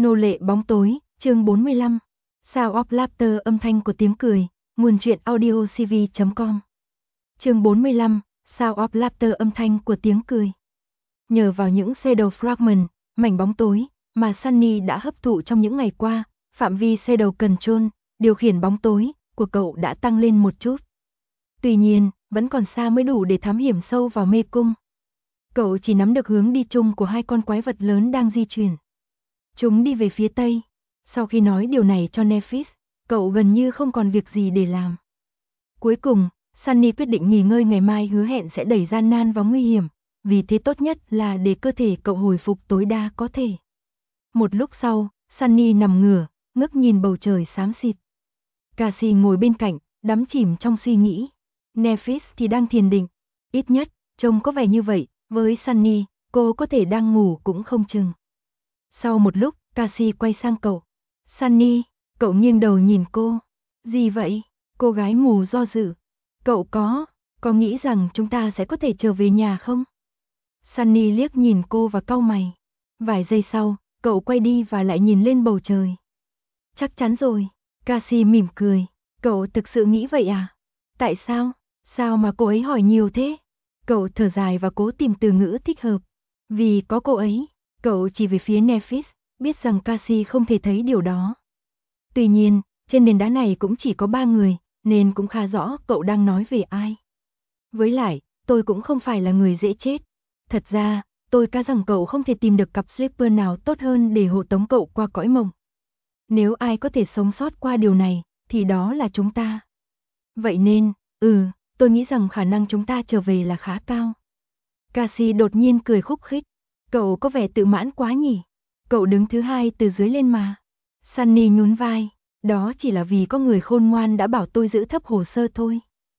Nô lệ bóng tối, chương 45. Sound of Laughter, âm thanh của tiếng cười, nguồn truyện audio cv.com. Chương 45, Sound of Laughter, âm thanh của tiếng cười. Nhờ vào những shadow fragment, mảnh bóng tối, mà Sunny đã hấp thụ trong những ngày qua, phạm vi shadow control, điều khiển bóng tối, của cậu đã tăng lên một chút. Tuy nhiên, vẫn còn xa mới đủ để thám hiểm sâu vào mê cung. Cậu chỉ nắm được hướng đi chung của hai con quái vật lớn đang di chuyển. Chúng đi về phía tây. Sau khi nói điều này cho Nephis, cậu gần như không còn việc gì để làm. Cuối cùng, Sunny quyết định nghỉ ngơi, ngày mai hứa hẹn sẽ đầy gian nan và nguy hiểm, vì thế tốt nhất là để cơ thể cậu hồi phục tối đa có thể. Một lúc sau, Sunny nằm ngửa, ngước nhìn bầu trời xám xịt. Cassie ngồi bên cạnh, đắm chìm trong suy nghĩ. Nephis thì đang thiền định. Ít nhất, trông có vẻ như vậy, với Sunny, cô có thể đang ngủ cũng không chừng. Sau một lúc, Cassie quay sang cậu. Sunny, cậu nghiêng đầu nhìn cô. Gì vậy? Cô gái mù do dự. Cậu có nghĩ rằng chúng ta sẽ có thể trở về nhà không? Sunny liếc nhìn cô và cau mày. Vài giây sau, cậu quay đi và lại nhìn lên bầu trời. Chắc chắn rồi. Cassie mỉm cười. Cậu thực sự nghĩ vậy à? Tại sao? Sao mà cô ấy hỏi nhiều thế? Cậu thở dài và cố tìm từ ngữ thích hợp. Vì có cô ấy. Cậu chỉ về phía Nephis, biết rằng Cassie không thể thấy điều đó. Tuy nhiên, trên nền đá này cũng chỉ có 3 người, nên cũng khá rõ cậu đang nói về ai. Với lại, tôi cũng không phải là người dễ chết. Thật ra, tôi cá rằng cậu không thể tìm được cặp slipper nào tốt hơn để hộ tống cậu qua cõi mộng. Nếu ai có thể sống sót qua điều này, thì đó là chúng ta. Vậy nên, tôi nghĩ rằng khả năng chúng ta trở về là khá cao. Cassie đột nhiên cười khúc khích. Cậu có vẻ tự mãn quá nhỉ? Cậu đứng thứ hai từ dưới lên mà. Sunny nhún vai. Đó chỉ là vì có người khôn ngoan đã bảo tôi giữ thấp hồ sơ thôi.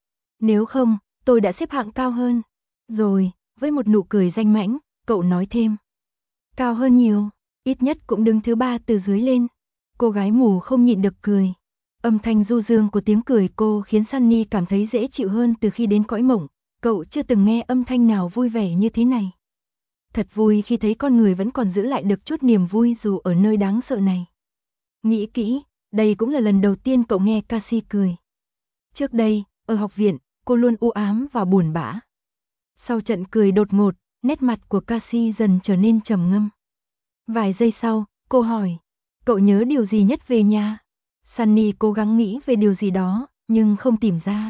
Nếu không, tôi đã xếp hạng cao hơn. Rồi, với một nụ cười danh mãnh, cậu nói thêm. Cao hơn nhiều, ít nhất cũng đứng thứ 3 từ dưới lên. Cô gái mù không nhịn được cười. Âm thanh du dương của tiếng cười cô khiến Sunny cảm thấy dễ chịu hơn từ khi đến cõi mộng. Cậu chưa từng nghe âm thanh nào vui vẻ như thế này. Thật vui khi thấy con người vẫn còn giữ lại được chút niềm vui dù ở nơi đáng sợ này. Nghĩ kỹ, đây cũng là lần đầu tiên cậu nghe Cassie cười. Trước đây, ở học viện, cô luôn u ám và buồn bã. Sau trận cười đột ngột, nét mặt của Cassie dần trở nên trầm ngâm. Vài giây sau, cô hỏi, cậu nhớ điều gì nhất về nhà? Sunny cố gắng nghĩ về điều gì đó, nhưng không tìm ra.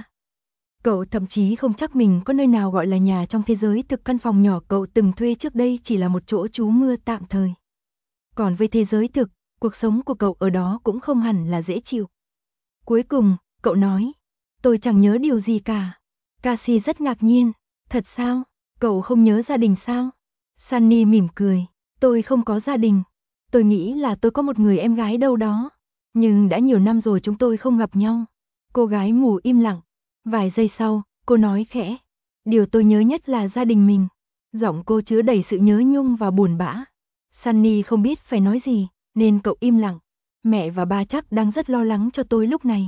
Cậu thậm chí không chắc mình có nơi nào gọi là nhà trong thế giới thực. Căn phòng nhỏ cậu từng thuê trước đây chỉ là một chỗ trú mưa tạm thời. Còn với thế giới thực, cuộc sống của cậu ở đó cũng không hẳn là dễ chịu. Cuối cùng, cậu nói, tôi chẳng nhớ điều gì cả. Cassie rất ngạc nhiên, thật sao? Cậu không nhớ gia đình sao? Sunny mỉm cười, tôi không có gia đình. Tôi nghĩ là tôi có một người em gái đâu đó. Nhưng đã nhiều năm rồi chúng tôi không gặp nhau. Cô gái mù im lặng. Vài giây sau, cô nói khẽ. Điều tôi nhớ nhất là gia đình mình. Giọng cô chứa đầy sự nhớ nhung và buồn bã. Sunny không biết phải nói gì, nên cậu im lặng. Mẹ và ba chắc đang rất lo lắng cho tôi lúc này.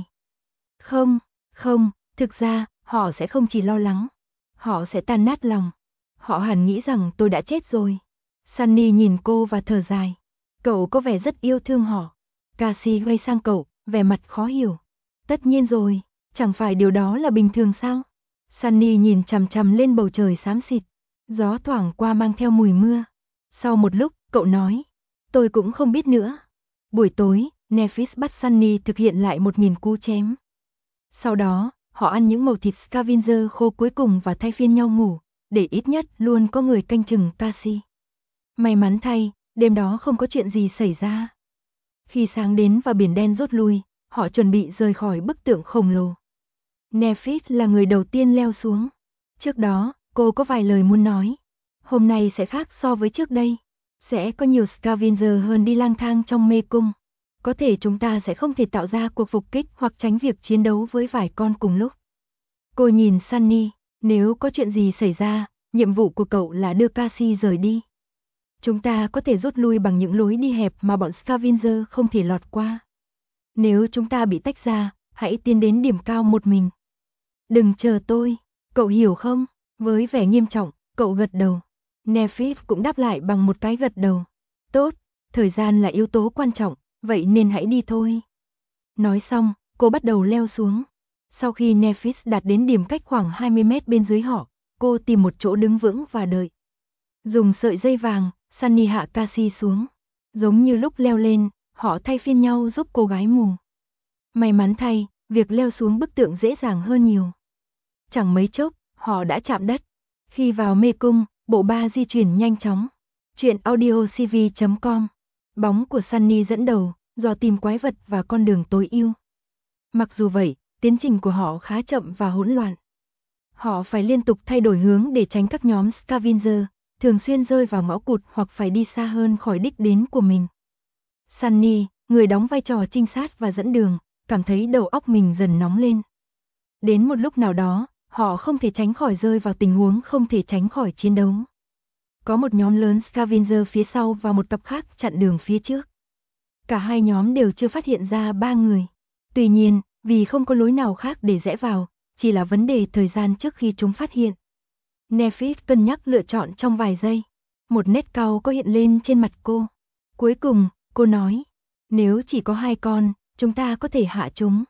Không, thực ra, họ sẽ không chỉ lo lắng. Họ sẽ tan nát lòng. Họ hẳn nghĩ rằng tôi đã chết rồi. Sunny nhìn cô và thở dài. Cậu có vẻ rất yêu thương họ. Cassie quay sang cậu, vẻ mặt khó hiểu. Tất nhiên rồi, chẳng phải điều đó là bình thường sao? Sunny nhìn chằm chằm lên bầu trời xám xịt. Gió thoảng qua mang theo mùi mưa. Sau một lúc, cậu nói. Tôi cũng không biết nữa. Buổi tối, Nephis bắt Sunny thực hiện lại 1000 cú chém. Sau đó, họ ăn những mẩu thịt scavenger khô cuối cùng và thay phiên nhau ngủ, để ít nhất luôn có người canh chừng Cassie. May mắn thay, đêm đó không có chuyện gì xảy ra. Khi sáng đến và biển đen rút lui, họ chuẩn bị rời khỏi bức tượng khổng lồ. Nephis là người đầu tiên leo xuống. Trước đó, cô có vài lời muốn nói. Hôm nay sẽ khác so với trước đây. Sẽ có nhiều scavenger hơn đi lang thang trong mê cung. Có thể chúng ta sẽ không thể tạo ra cuộc phục kích hoặc tránh việc chiến đấu với vài con cùng lúc. Cô nhìn Sunny, nếu có chuyện gì xảy ra, nhiệm vụ của cậu là đưa Cassie rời đi. Chúng ta có thể rút lui bằng những lối đi hẹp mà bọn scavenger không thể lọt qua. Nếu chúng ta bị tách ra, hãy tiến đến điểm cao một mình. Đừng chờ tôi, cậu hiểu không? Với vẻ nghiêm trọng, cậu gật đầu. Nephis cũng đáp lại bằng một cái gật đầu. Tốt, thời gian là yếu tố quan trọng, vậy nên hãy đi thôi. Nói xong, cô bắt đầu leo xuống. Sau khi Nephis đạt đến điểm cách khoảng 20 mét bên dưới họ, cô tìm một chỗ đứng vững và đợi. Dùng sợi dây vàng, Sunny hạ Cassie xuống. Giống như lúc leo lên, họ thay phiên nhau giúp cô gái mù. May mắn thay, việc leo xuống bức tượng dễ dàng hơn nhiều. Chẳng mấy chốc, họ đã chạm đất. Khi vào mê cung, bộ ba di chuyển nhanh chóng. Chuyện audiocv.com. Bóng của Sunny dẫn đầu, dò tìm quái vật và con đường tối ưu. Mặc dù vậy, tiến trình của họ khá chậm và hỗn loạn. Họ phải liên tục thay đổi hướng để tránh các nhóm scavenger, thường xuyên rơi vào ngõ cụt hoặc phải đi xa hơn khỏi đích đến của mình. Sunny, người đóng vai trò trinh sát và dẫn đường, cảm thấy đầu óc mình dần nóng lên. Đến một lúc nào đó, họ không thể tránh khỏi rơi vào tình huống không thể tránh khỏi chiến đấu. Có một nhóm lớn scavenger phía sau và một cặp khác chặn đường phía trước. Cả hai nhóm đều chưa phát hiện ra ba người. Tuy nhiên, vì không có lối nào khác để rẽ vào, chỉ là vấn đề thời gian trước khi chúng phát hiện. Nephis cân nhắc lựa chọn trong vài giây. Một nét cau có hiện lên trên mặt cô. Cuối cùng, cô nói, nếu chỉ có 2 con, chúng ta có thể hạ chúng.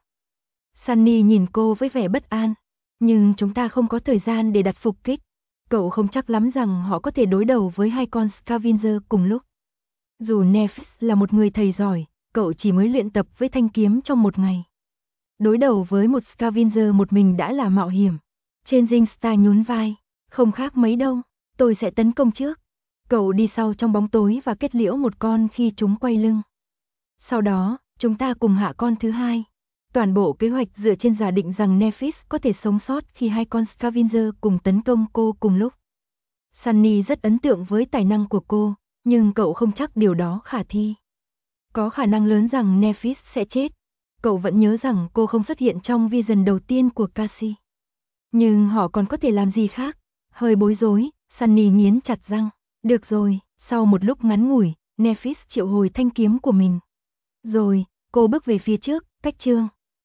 Sunny nhìn cô với vẻ bất an, nhưng chúng ta không có thời gian để đặt phục kích. Cậu không chắc lắm rằng họ có thể đối đầu với 2 con scavenger cùng lúc. Dù Nephis là một người thầy giỏi, cậu chỉ mới luyện tập với thanh kiếm trong một ngày. Đối đầu với một scavenger một mình đã là mạo hiểm. Changing Star nhún vai, không khác mấy đâu, tôi sẽ tấn công trước. Cậu đi sau trong bóng tối và kết liễu một con khi chúng quay lưng. Sau đó, chúng ta cùng hạ con thứ hai. Toàn bộ kế hoạch dựa trên giả định rằng Nephis có thể sống sót khi 2 con scavenger cùng tấn công cô cùng lúc. Sunny rất ấn tượng với tài năng của cô, nhưng cậu không chắc điều đó khả thi. Có khả năng lớn rằng Nephis sẽ chết. Cậu vẫn nhớ rằng cô không xuất hiện trong vision đầu tiên của Cassie. Nhưng họ còn có thể làm gì khác? Hơi bối rối, Sunny nghiến chặt răng. Được rồi, sau một lúc ngắn ngủi, Nephis triệu hồi thanh kiếm của mình. Rồi, cô bước về phía trước, cách chương.